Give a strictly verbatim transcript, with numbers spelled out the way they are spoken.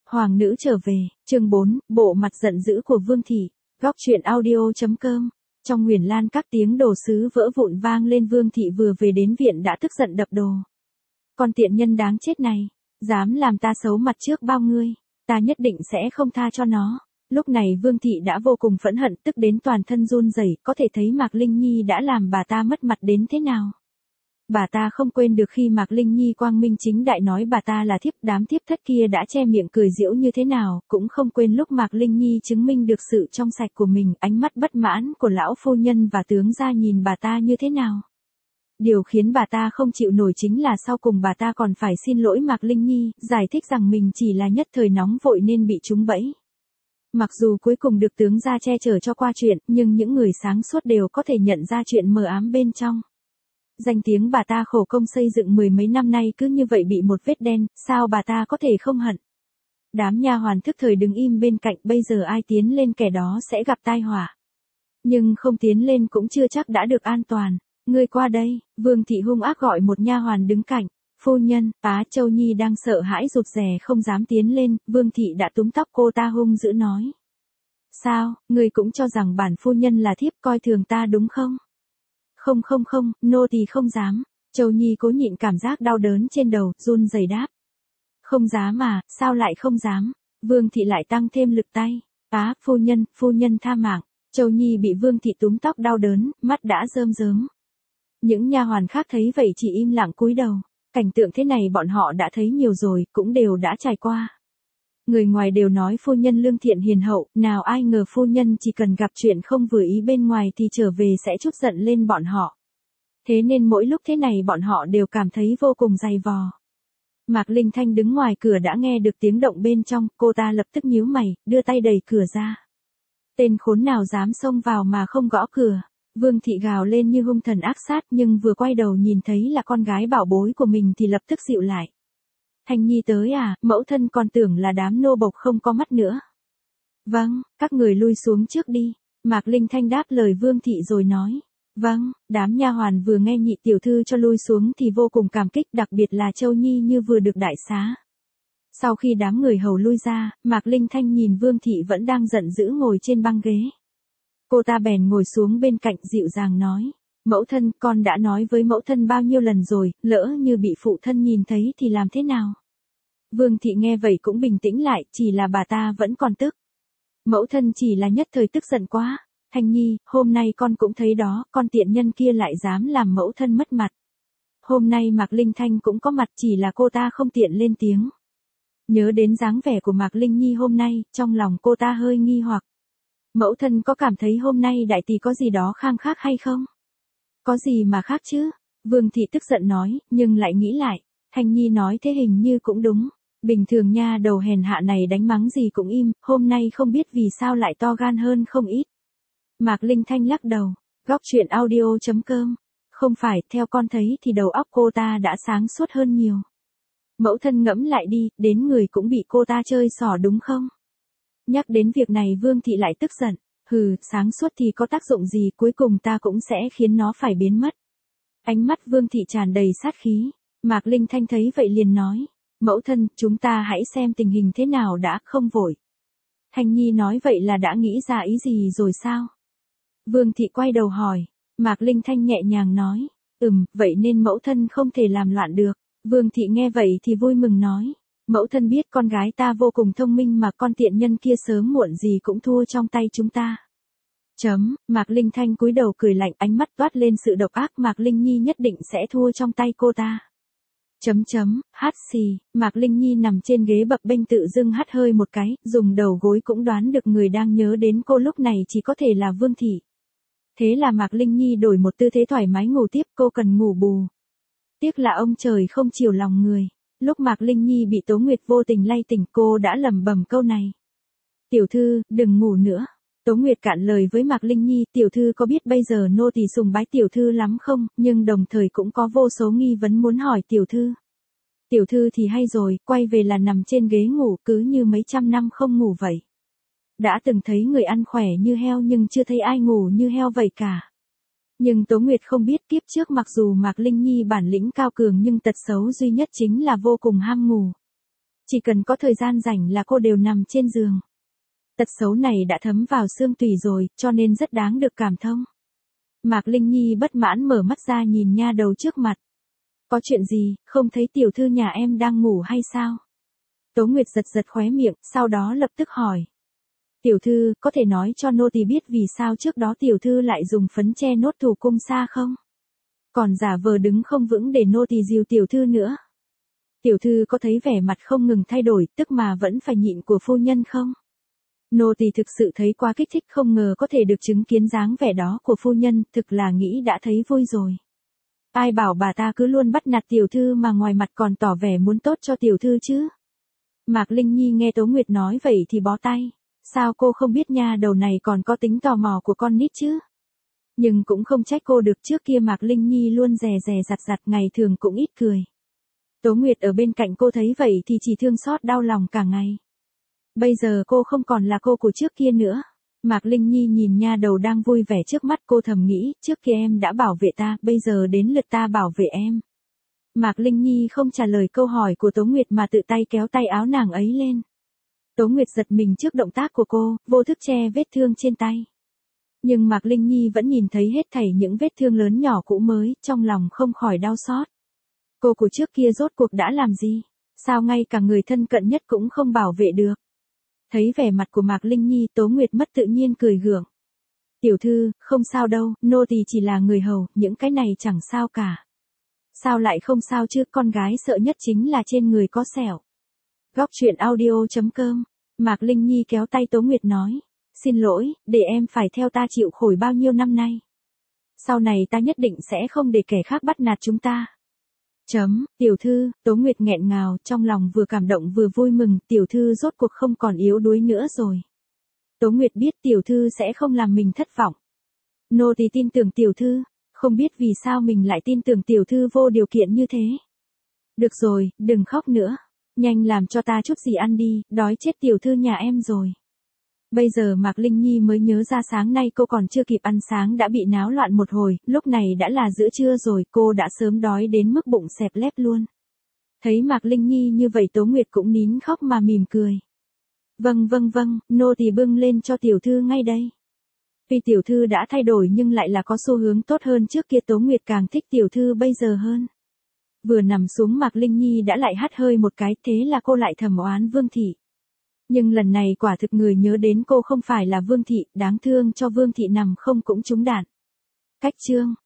Hoàng nữ trở về, chương bốn, bộ mặt giận dữ của Vương Thị, góc truyện audio.com. Trong Nguyền Lan các tiếng đồ sứ vỡ vụn vang lên. Vương Thị vừa về đến viện đã tức giận đập đồ. Con tiện nhân đáng chết này, dám làm ta xấu mặt trước bao ngươi, ta nhất định sẽ không tha cho nó. Lúc này Vương Thị đã vô cùng phẫn hận, tức đến toàn thân run rẩy, có thể thấy Mạc Linh Nhi đã làm bà ta mất mặt đến thế nào. Bà ta không quên được khi Mạc Linh Nhi quang minh chính đại nói bà ta là thiếp, đám thiếp thất kia đã che miệng cười giễu như thế nào, cũng không quên lúc Mạc Linh Nhi chứng minh được sự trong sạch của mình, ánh mắt bất mãn của lão phu nhân và tướng gia nhìn bà ta như thế nào. Điều khiến bà ta không chịu nổi chính là sau cùng bà ta còn phải xin lỗi Mạc Linh Nhi, giải thích rằng mình chỉ là nhất thời nóng vội nên bị trúng bẫy. Mặc dù cuối cùng được tướng gia che chở cho qua chuyện, nhưng những người sáng suốt đều có thể nhận ra chuyện mờ ám bên trong. Danh tiếng bà ta khổ công xây dựng mười mấy năm nay cứ như vậy bị một vết đen, sao bà ta có thể không hận. Đám nha hoàn thức thời đứng im bên cạnh, bây giờ ai tiến lên kẻ đó sẽ gặp tai họa. Nhưng không tiến lên cũng chưa chắc đã được an toàn. Ngươi qua đây, Vương Thị hung ác gọi một nha hoàn đứng cạnh. Phu nhân, Á Châu Nhi đang sợ hãi rụt rè không dám tiến lên, Vương Thị đã túm tóc cô ta hung dữ nói. Sao, ngươi cũng cho rằng bản phu nhân là thiếp, coi thường ta đúng không? Không không không, nô tỳ không dám. Châu Nhi cố nhịn cảm giác đau đớn trên đầu, run rẩy đáp. Không dám mà, sao lại không dám? Vương Thị lại tăng thêm lực tay. Á, phu nhân, phu nhân tha mạng. Châu Nhi bị Vương Thị túm tóc đau đớn, mắt đã rơm rớm. Những nha hoàn khác thấy vậy chỉ im lặng cúi đầu. Cảnh tượng thế này bọn họ đã thấy nhiều rồi, cũng đều đã trải qua. Người ngoài đều nói phu nhân lương thiện hiền hậu, nào ai ngờ phu nhân chỉ cần gặp chuyện không vừa ý bên ngoài thì trở về sẽ trút giận lên bọn họ. Thế nên mỗi lúc thế này bọn họ đều cảm thấy vô cùng dày vò. Mạc Linh Thanh đứng ngoài cửa đã nghe được tiếng động bên trong, cô ta lập tức nhíu mày, đưa tay đẩy cửa ra. Tên khốn nào dám xông vào mà không gõ cửa. Vương Thị gào lên như hung thần ác sát, nhưng vừa quay đầu nhìn thấy là con gái bảo bối của mình thì lập tức dịu lại. Thanh Nhi tới à, mẫu thân còn tưởng là đám nô bộc không có mắt nữa. Vâng, các người lui xuống trước đi. Mạc Linh Thanh đáp lời Vương Thị rồi nói. Vâng, đám nha hoàn vừa nghe nhị tiểu thư cho lui xuống thì vô cùng cảm kích, đặc biệt là Châu Nhi như vừa được đại xá. Sau khi đám người hầu lui ra, Mạc Linh Thanh nhìn Vương Thị vẫn đang giận dữ ngồi trên băng ghế. Cô ta bèn ngồi xuống bên cạnh dịu dàng nói. Mẫu thân, con đã nói với mẫu thân bao nhiêu lần rồi, lỡ như bị phụ thân nhìn thấy thì làm thế nào? Vương Thị nghe vậy cũng bình tĩnh lại, chỉ là bà ta vẫn còn tức. Mẫu thân chỉ là nhất thời tức giận quá. Thanh Nhi, hôm nay con cũng thấy đó, con tiện nhân kia lại dám làm mẫu thân mất mặt. Hôm nay Mạc Linh Thanh cũng có mặt, chỉ là cô ta không tiện lên tiếng. Nhớ đến dáng vẻ của Mạc Linh Nhi hôm nay, trong lòng cô ta hơi nghi hoặc. Mẫu thân có cảm thấy hôm nay đại tỷ có gì đó khang khác hay không? Có gì mà khác chứ? Vương Thị tức giận nói, nhưng lại nghĩ lại. Thanh Nhi nói thế hình như cũng đúng. Bình thường nha đầu hèn hạ này đánh mắng gì cũng im, hôm nay không biết vì sao lại to gan hơn không ít. Mạc Linh Thanh lắc đầu. Góc truyện audio.com. Không phải, theo con thấy thì đầu óc cô ta đã sáng suốt hơn nhiều. Mẫu thân ngẫm lại đi, đến người cũng bị cô ta chơi xỏ đúng không? Nhắc đến việc này Vương Thị lại tức giận. Hừ, sáng suốt thì có tác dụng gì, cuối cùng ta cũng sẽ khiến nó phải biến mất. Ánh mắt Vương Thị tràn đầy sát khí. Mạc Linh Thanh thấy vậy liền nói. Mẫu thân, chúng ta hãy xem tình hình thế nào đã, không vội. Thanh Nhi nói vậy là đã nghĩ ra ý gì rồi sao? Vương Thị quay đầu hỏi. Mạc Linh Thanh nhẹ nhàng nói. Ừm, vậy nên mẫu thân không thể làm loạn được. Vương Thị nghe vậy thì vui mừng nói. Mẫu thân biết con gái ta vô cùng thông minh mà con tiện nhân kia sớm muộn gì cũng thua trong tay chúng ta. Chấm, Mạc Linh Thanh cúi đầu cười lạnh, ánh mắt toát lên sự độc ác, Mạc Linh Nhi nhất định sẽ thua trong tay cô ta. Chấm chấm, hát xì, Mạc Linh Nhi nằm trên ghế bập bênh tự dưng hắt hơi một cái, dùng đầu gối cũng đoán được người đang nhớ đến cô lúc này chỉ có thể là Vương Thị. Thế là Mạc Linh Nhi đổi một tư thế thoải mái ngủ tiếp, cô cần ngủ bù. Tiếc là ông trời không chiều lòng người. Lúc Mạc Linh Nhi bị Tố Nguyệt vô tình lay tỉnh, cô đã lẩm bẩm câu này. Tiểu thư, đừng ngủ nữa. Tố Nguyệt cạn lời với Mạc Linh Nhi, tiểu thư có biết bây giờ nô tỳ sùng bái tiểu thư lắm không, nhưng đồng thời cũng có vô số nghi vấn muốn hỏi tiểu thư. Tiểu thư thì hay rồi, quay về là nằm trên ghế ngủ cứ như mấy trăm năm không ngủ vậy. Đã từng thấy người ăn khỏe như heo nhưng chưa thấy ai ngủ như heo vậy cả. Nhưng Tố Nguyệt không biết kiếp trước mặc dù Mạc Linh Nhi bản lĩnh cao cường nhưng tật xấu duy nhất chính là vô cùng ham ngủ. Chỉ cần có thời gian rảnh là cô đều nằm trên giường. Tật xấu này đã thấm vào xương tủy rồi, cho nên rất đáng được cảm thông. Mạc Linh Nhi bất mãn mở mắt ra nhìn nha đầu trước mặt. Có chuyện gì, không thấy tiểu thư nhà em đang ngủ hay sao? Tố Nguyệt giật giật khóe miệng, sau đó lập tức hỏi. Tiểu thư, có thể nói cho nô tỳ biết vì sao trước đó tiểu thư lại dùng phấn che nốt thủ cung xa không? Còn giả vờ đứng không vững để nô tỳ dìu tiểu thư nữa. Tiểu thư có thấy vẻ mặt không ngừng thay đổi, tức mà vẫn phải nhịn của phu nhân không? Nô tỳ thực sự thấy quá kích thích, không ngờ có thể được chứng kiến dáng vẻ đó của phu nhân, thực là nghĩ đã thấy vui rồi. Ai bảo bà ta cứ luôn bắt nạt tiểu thư mà ngoài mặt còn tỏ vẻ muốn tốt cho tiểu thư chứ? Mạc Linh Nhi nghe Tố Nguyệt nói vậy thì bó tay. Sao cô không biết nha đầu này còn có tính tò mò của con nít chứ? Nhưng cũng không trách cô được, trước kia Mạc Linh Nhi luôn dè dè dặt dặt, ngày thường cũng ít cười. Tố Nguyệt ở bên cạnh cô thấy vậy thì chỉ thương xót đau lòng cả ngày. Bây giờ cô không còn là cô của trước kia nữa. Mạc Linh Nhi nhìn nha đầu đang vui vẻ trước mắt, cô thầm nghĩ, trước kia em đã bảo vệ ta, bây giờ đến lượt ta bảo vệ em. Mạc Linh Nhi không trả lời câu hỏi của Tố Nguyệt mà tự tay kéo tay áo nàng ấy lên. Tố Nguyệt giật mình trước động tác của cô, vô thức che vết thương trên tay. Nhưng Mạc Linh Nhi vẫn nhìn thấy hết thảy những vết thương lớn nhỏ cũ mới, trong lòng không khỏi đau xót. Cô của trước kia rốt cuộc đã làm gì? Sao ngay cả người thân cận nhất cũng không bảo vệ được? Thấy vẻ mặt của Mạc Linh Nhi, Tố Nguyệt mất tự nhiên cười gượng. Tiểu thư, không sao đâu, nô tỳ chỉ là người hầu, những cái này chẳng sao cả. Sao lại không sao chứ, con gái sợ nhất chính là trên người có sẹo. Góc truyện audio chấm com. Mạc Linh Nhi kéo tay Tố Nguyệt nói. Xin lỗi, để em phải theo ta chịu khổ bao nhiêu năm nay. Sau này ta nhất định sẽ không để kẻ khác bắt nạt chúng ta. Chấm, tiểu thư, Tố Nguyệt nghẹn ngào, trong lòng vừa cảm động vừa vui mừng, tiểu thư rốt cuộc không còn yếu đuối nữa rồi. Tố Nguyệt biết tiểu thư sẽ không làm mình thất vọng. Nô tỳ tin tưởng tiểu thư, không biết vì sao mình lại tin tưởng tiểu thư vô điều kiện như thế. Được rồi, đừng khóc nữa. Nhanh làm cho ta chút gì ăn đi, đói chết tiểu thư nhà em rồi. Bây giờ Mạc Linh Nhi mới nhớ ra sáng nay cô còn chưa kịp ăn sáng đã bị náo loạn một hồi, lúc này đã là giữa trưa rồi, cô đã sớm đói đến mức bụng xẹp lép luôn. Thấy Mạc Linh Nhi như vậy Tố Nguyệt cũng nín khóc mà mỉm cười. Vâng vâng vâng, nô tỳ bưng lên cho tiểu thư ngay đây. Tuy tiểu thư đã thay đổi nhưng lại là có xu hướng tốt hơn trước kia, Tố Nguyệt càng thích tiểu thư bây giờ hơn. Vừa nằm xuống Mạc Linh Nhi đã lại hắt hơi một cái, thế là cô lại thầm oán Vương Thị. Nhưng lần này quả thực người nhớ đến cô không phải là Vương Thị, đáng thương cho Vương Thị nằm không cũng trúng đạn. Cách chương